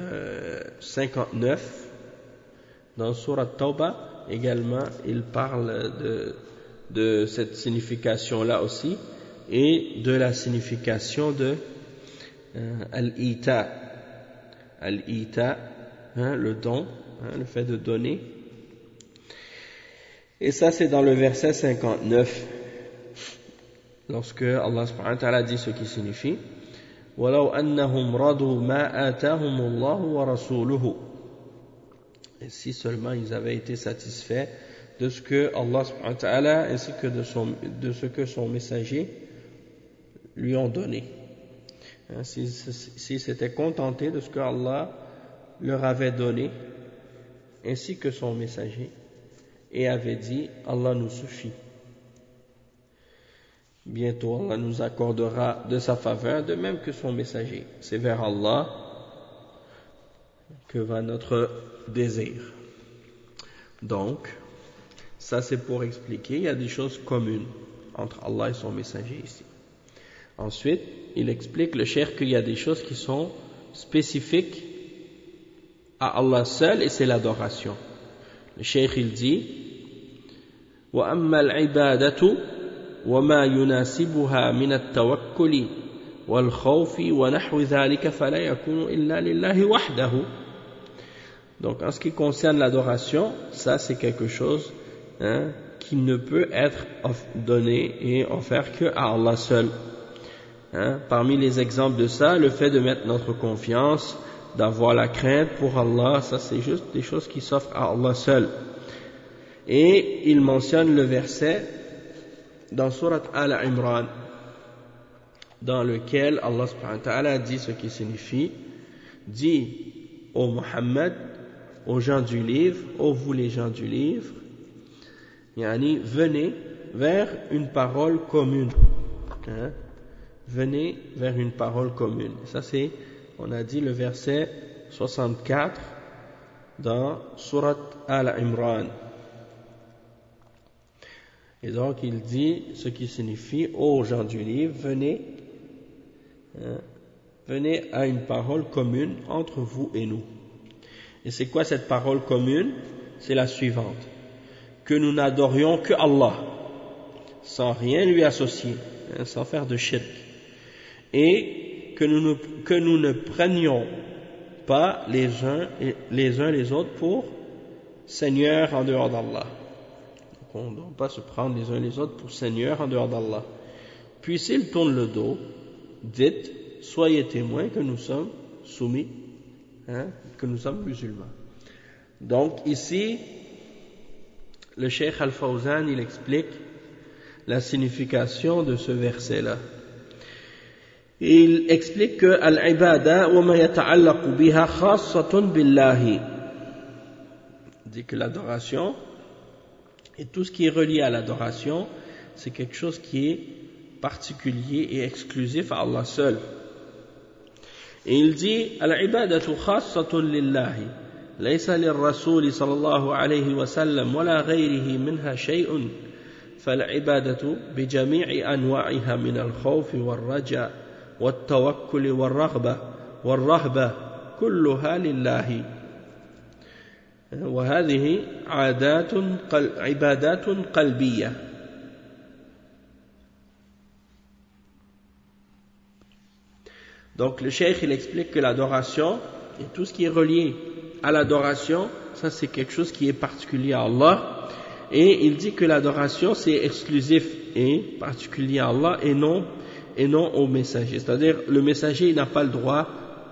59 dans Surat Tawbah également, il parle de cette signification-là aussi et de la signification de Al-Ita. Al-Ita, le don, le fait de donner. Et ça c'est dans le verset 59 lorsque Allah subhanahu wa ta'ala dit ce qui signifie وَلَوْ أَنَّهُمْ رَضُوا مَا آتَاهُمُ اللَّهُ وَرَسُولُهُ. Et si seulement ils avaient été satisfaits de ce que Allah subhanahu wa ta'ala ainsi que de ce que son messager lui ont donné. S'ils s'étaient contentés de ce que Allah leur avait donné ainsi que son messager et avait dit Allah nous suffit. Bientôt Allah nous accordera de sa faveur de même que son messager. C'est vers Allah que va notre désir. Donc, ça c'est pour expliquer, il y a des choses communes entre Allah et son messager ici. Ensuite, il explique le cheikh qu'il y a des choses qui sont spécifiques à Allah seul et c'est l'adoration. Le cheikh il dit وَأَمَّا الْعِبَادَةُ وما يناسبها من التوكل والخوف ونحو ذلك فلا يكون إلا لله وحده. Donc en ce qui concerne l'adoration, ça c'est quelque chose qui ne peut être donné et offert que à Allah seul. Parmi les exemples de ça, le fait de mettre notre confiance, d'avoir la crainte pour Allah, ça c'est juste des choses qui s'offrent à Allah seul. Et il mentionne le verset dans Surat Al-Imran, dans lequel Allah subhanahu wa ta'ala dit ce qui signifie, dit ô Muhammad, aux gens du livre, ô vous les gens du livre, venez vers une parole commune. Venez vers une parole commune. Ça c'est, on a dit le verset 64 dans Surat Al-Imran. Et donc il dit ce qui signifie ô gens du livre, venez à une parole commune entre vous et nous. Et c'est quoi cette parole commune? C'est la suivante: que nous n'adorions que Allah, sans rien lui associer, sans faire de shirk, et que nous ne prenions pas les uns les autres pour seigneurs en dehors d'Allah. On ne doit pas se prendre les uns les autres pour seigneurs en dehors d'Allah. Puis s'ils tournent le dos, dites, soyez témoins que nous sommes soumis, que nous sommes musulmans. Donc ici, le Cheikh Al-Fawzan, il explique la signification de ce verset-là. Il explique que al-ibada wa ma yata'allaqu biha khassatun billahi. Il dit que l'adoration et tout ce qui est relié à l'adoration, c'est quelque chose qui est particulier et exclusif à Allah seul. Et il dit al-ibadatu khassatun lillahi laysa lirrasul sallallahu alayhi wa sallam wala ghayrihi minha shay'un فالعبادة بجميع أنواعها من الخوف والرجاء والتوكل والرهبة كلها لله وهذه عبادات قلبية. Donc le cheikh il explique que l'adoration et tout ce qui est relié à l'adoration, ça c'est quelque chose qui est particulier à Allah, et il dit que l'adoration c'est exclusif et particulier à Allah et non au messager. C'est-à-dire le messager n'a pas le droit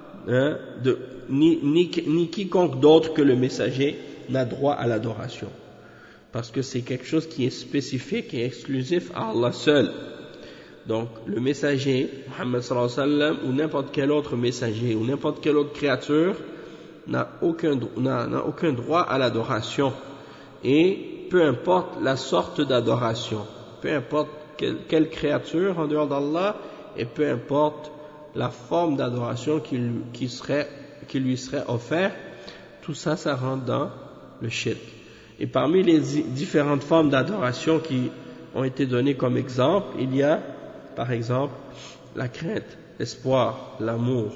ni quiconque d'autre que le messager n'a droit à l'adoration, parce que c'est quelque chose qui est spécifique et exclusif à Allah seul. Donc le messager Muhammad sallallahu alayhi wa sallam ou n'importe quel autre messager ou n'importe quelle autre créature n'a aucun droit à l'adoration, et peu importe la sorte d'adoration, peu importe quelle créature en dehors d'Allah, et peu importe la forme d'adoration qui lui serait offerte, tout ça, ça rentre dans le shirk. Et parmi les différentes formes d'adoration qui ont été données comme exemple, il y a par exemple la crainte, l'espoir, l'amour,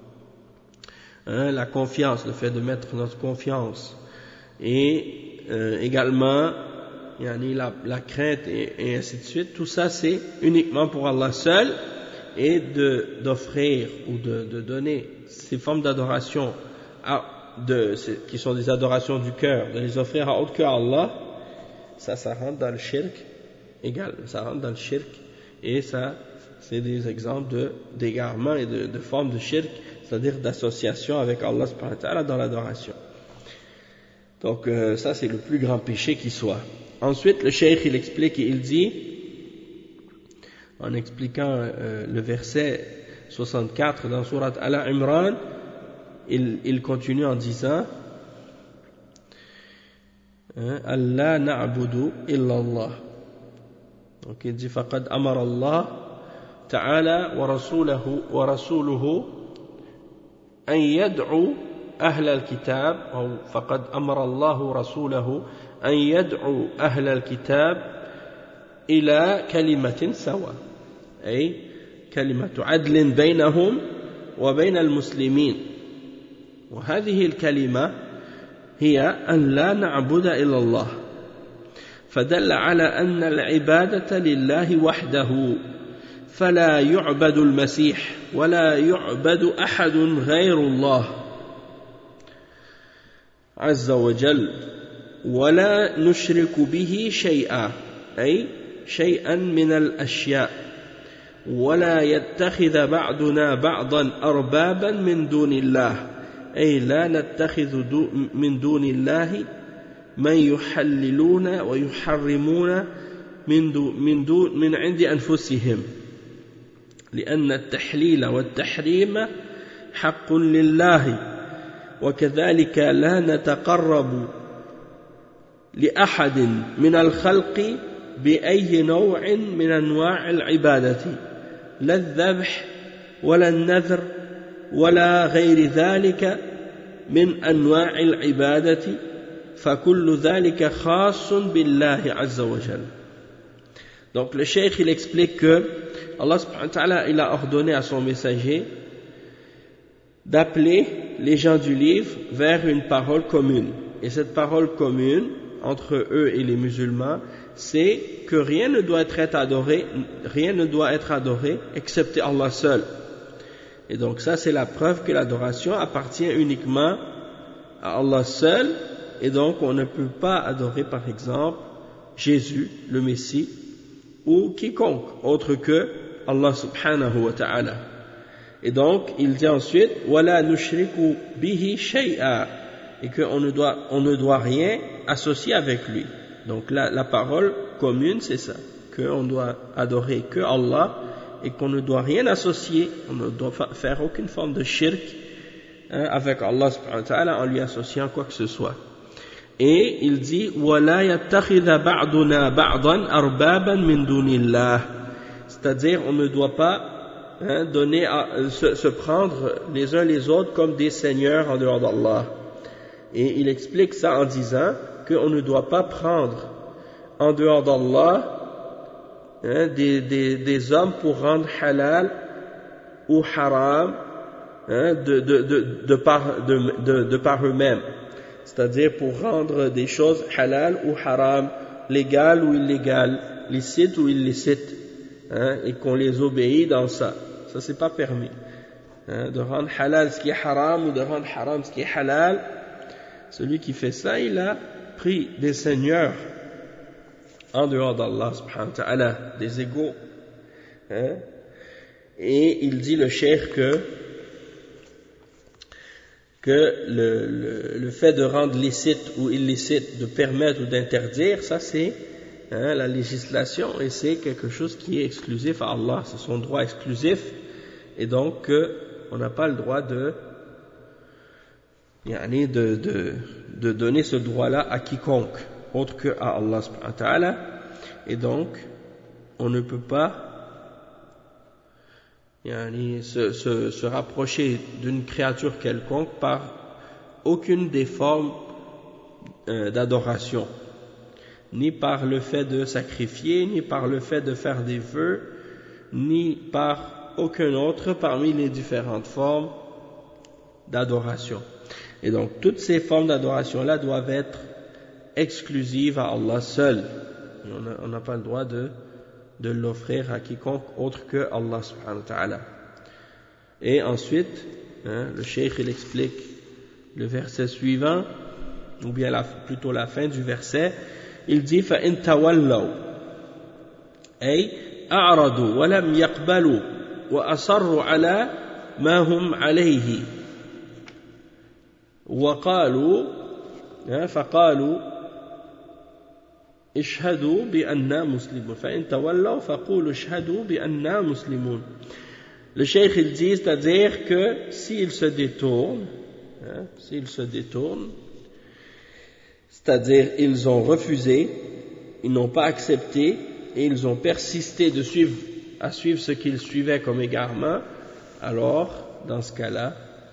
la confiance, le fait de mettre notre confiance, et également la crainte et ainsi de suite. Tout ça c'est uniquement pour Allah seul, et d'offrir ou de donner ces formes d'adoration qui sont des adorations du cœur, de les offrir à autre que Allah, ça rentre dans le shirk ça rentre dans le shirk, et ça c'est des exemples d'égarement et de formes de shirk, c'est-à-dire d'association avec Allah subhanahu wa ta'ala dans l'adoration. Donc ça c'est le plus grand péché qui soit. Ensuite le cheikh il explique et il dit, en expliquant le verset 64 dans Surat Al-Imran, il continue en disant Allah na'budu illa Allah. Donc il dit faqad amara Allah ta'ala wa rasuluhu an yad'u أهل الكتاب أو فقد أمر الله رسوله أن يدعو أهل الكتاب إلى كلمة سواء، أي كلمة عدل بينهم وبين المسلمين، وهذه الكلمة هي أن لا نعبد إلا الله، فدل على أن العبادة لله وحده، فلا يعبد المسيح ولا يعبد أحد غير الله عز وجل، ولا نشرك به شيئا، أي شيئا من الأشياء، ولا يتخذ بعضنا بعضا أربابا من دون الله، أي لا نتخذ من دون الله من يحللون ويحرمون من عند أنفسهم، لأن التحليل والتحريم حق لله، وكذلك لا نتقرب لأحد من الخلق بأي نوع من أنواع العبادة، لا الذبح ولا النذر ولا غير ذلك من أنواع العبادة، فكل ذلك خاص بالله عز وجل. Donc le cheikh il explique que Allah subhanahu wa ta'ala il a ordonné à son messager d'appeler les gens du livre vers une parole commune. Et cette parole commune entre eux et les musulmans, c'est que rien ne doit être adoré excepté Allah seul. Et donc ça c'est la preuve que l'adoration appartient uniquement à Allah seul, et donc on ne peut pas adorer par exemple Jésus, le Messie, ou quiconque autre que Allah subhanahu wa ta'ala. Et donc, il dit ensuite, wala nushriku bihi shay'a, et qu'on ne doit rien associer avec lui. Donc, la parole commune, c'est ça, qu'on doit adorer que Allah, et qu'on ne doit rien associer, on ne doit faire aucune forme de shirk avec Allah subhanahu wa ta'ala en lui associant quoi que ce soit. Et il dit وَلَا يَتَّخِذَ بَعْضُنَا بَعْضًا أَرْبَابًا مِنْ دُونِ اللَّهِ, c'est-à-dire on ne doit pas se prendre les uns les autres comme des seigneurs en dehors d'Allah. Et il explique ça en disant qu'on ne doit pas prendre en dehors d'Allah des hommes pour rendre halal ou haram de par eux-mêmes, c'est-à-dire pour rendre des choses halal ou haram, légales ou illégales, licites ou illicites, et qu'on les obéit dans ça. Ça c'est pas permis, de rendre halal ce qui est haram ou de rendre haram ce qui est halal. Celui qui fait ça, il a pris des seigneurs en dehors d'Allah subhanahu wa ta'ala, des égaux. Et il dit le cheikh que le fait de rendre licite ou illicite, de permettre ou d'interdire, ça c'est la législation, et c'est quelque chose qui est exclusif à Allah, c'est son droit exclusif, et donc on n'a pas le droit de donner ce droit-là à quiconque autre que à Allah subhanahu wa ta'ala. Et donc on ne peut pas se rapprocher d'une créature quelconque par aucune des formes d'adoration, ni par le fait de sacrifier, ni par le fait de faire des vœux, ni par aucun autre parmi les différentes formes d'adoration. Et donc toutes ces formes d'adoration-là doivent être exclusives à Allah seul. On n'a pas le droit de l'offrir à quiconque autre que Allah subhanahu wa ta'ala. Et ensuite, le cheikh il explique le verset suivant, ou bien plutôt la fin du verset. Il dit فَإِن تَوَلَّوْا أي أعرضوا ولم يقبلوا وأصروا على ما هم عليه وقالوا فقالوا اشهدوا بأننا مسلمون فإن تولوا فقولوا اشهدوا بأننا مسلمون. Le cheikh il dit, c'est-à-dire que s'ils se détournent, c'est-à-dire ils ont refusé, ils n'ont pas accepté et ils ont persisté à suivre ce qu'ils suivaient comme égarement, alors dans ce cas-là,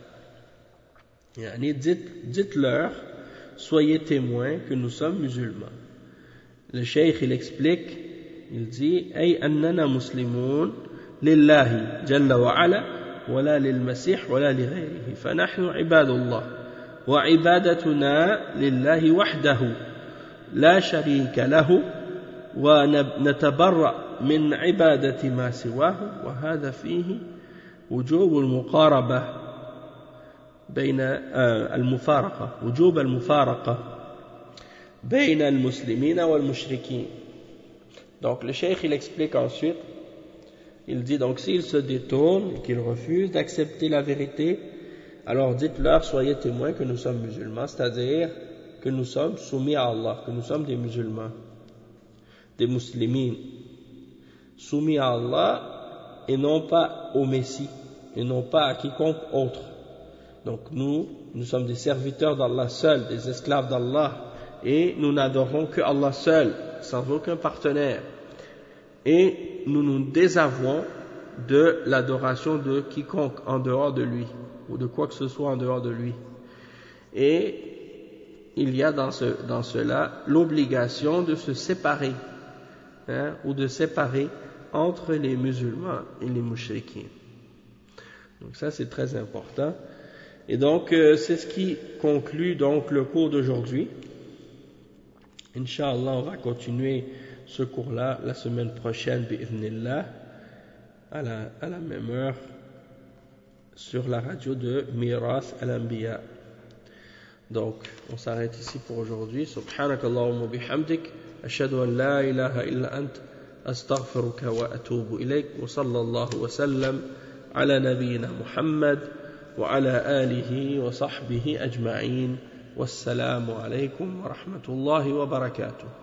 dites-leur, soyez témoins que nous sommes musulmans. Le cheikh il explique, il dit أي أننا مسلمون لله جل وعلا ولا للمسيح ولا لغيره فنحن عباد الله وعبادتنا لله وحده لا شريك له ونتبرأ من عبادة ما سواه وهذا فيه وجوب المقاربة بين وجوب المفارقة بين المسلمين والمشركين. Donc le cheikh il explique ensuite, il dit donc s'ils se détournent et qu'ils refusent d'accepter la vérité, alors dites-leur, soyez témoins que nous sommes musulmans, c'est-à-dire que nous sommes soumis à Allah, que nous sommes des musulmans, des muslimines, soumis à Allah et non pas au Messie, et non pas à quiconque autre. Donc nous sommes des serviteurs d'Allah seul, des esclaves d'Allah, et nous n'adorons que Allah seul, sans aucun partenaire. Et nous nous désavouons de l'adoration de quiconque en dehors de lui, ou de quoi que ce soit en dehors de lui. Et il y a dans cela l'obligation de se séparer, ou de séparer entre les musulmans et les mouchriquins. Donc ça c'est très important. Et donc c'est ce qui conclut donc le cours d'aujourd'hui. Inch'Allah, on va continuer ce cours-là la semaine prochaine, bi'idhnillah, à la même heure, sur la radio de Miras al-Anbiya. Donc, on s'arrête ici pour aujourd'hui. Subhanakallahumma bihamdik, ashhadu an la ilaha illa ant, astaghfiruka wa atubu ilayk, wa sallallahu wa sallam ala nabiyyina Muhammad wa ala alihi wa sahbihi ajma'in. والسلام عليكم ورحمة الله وبركاته.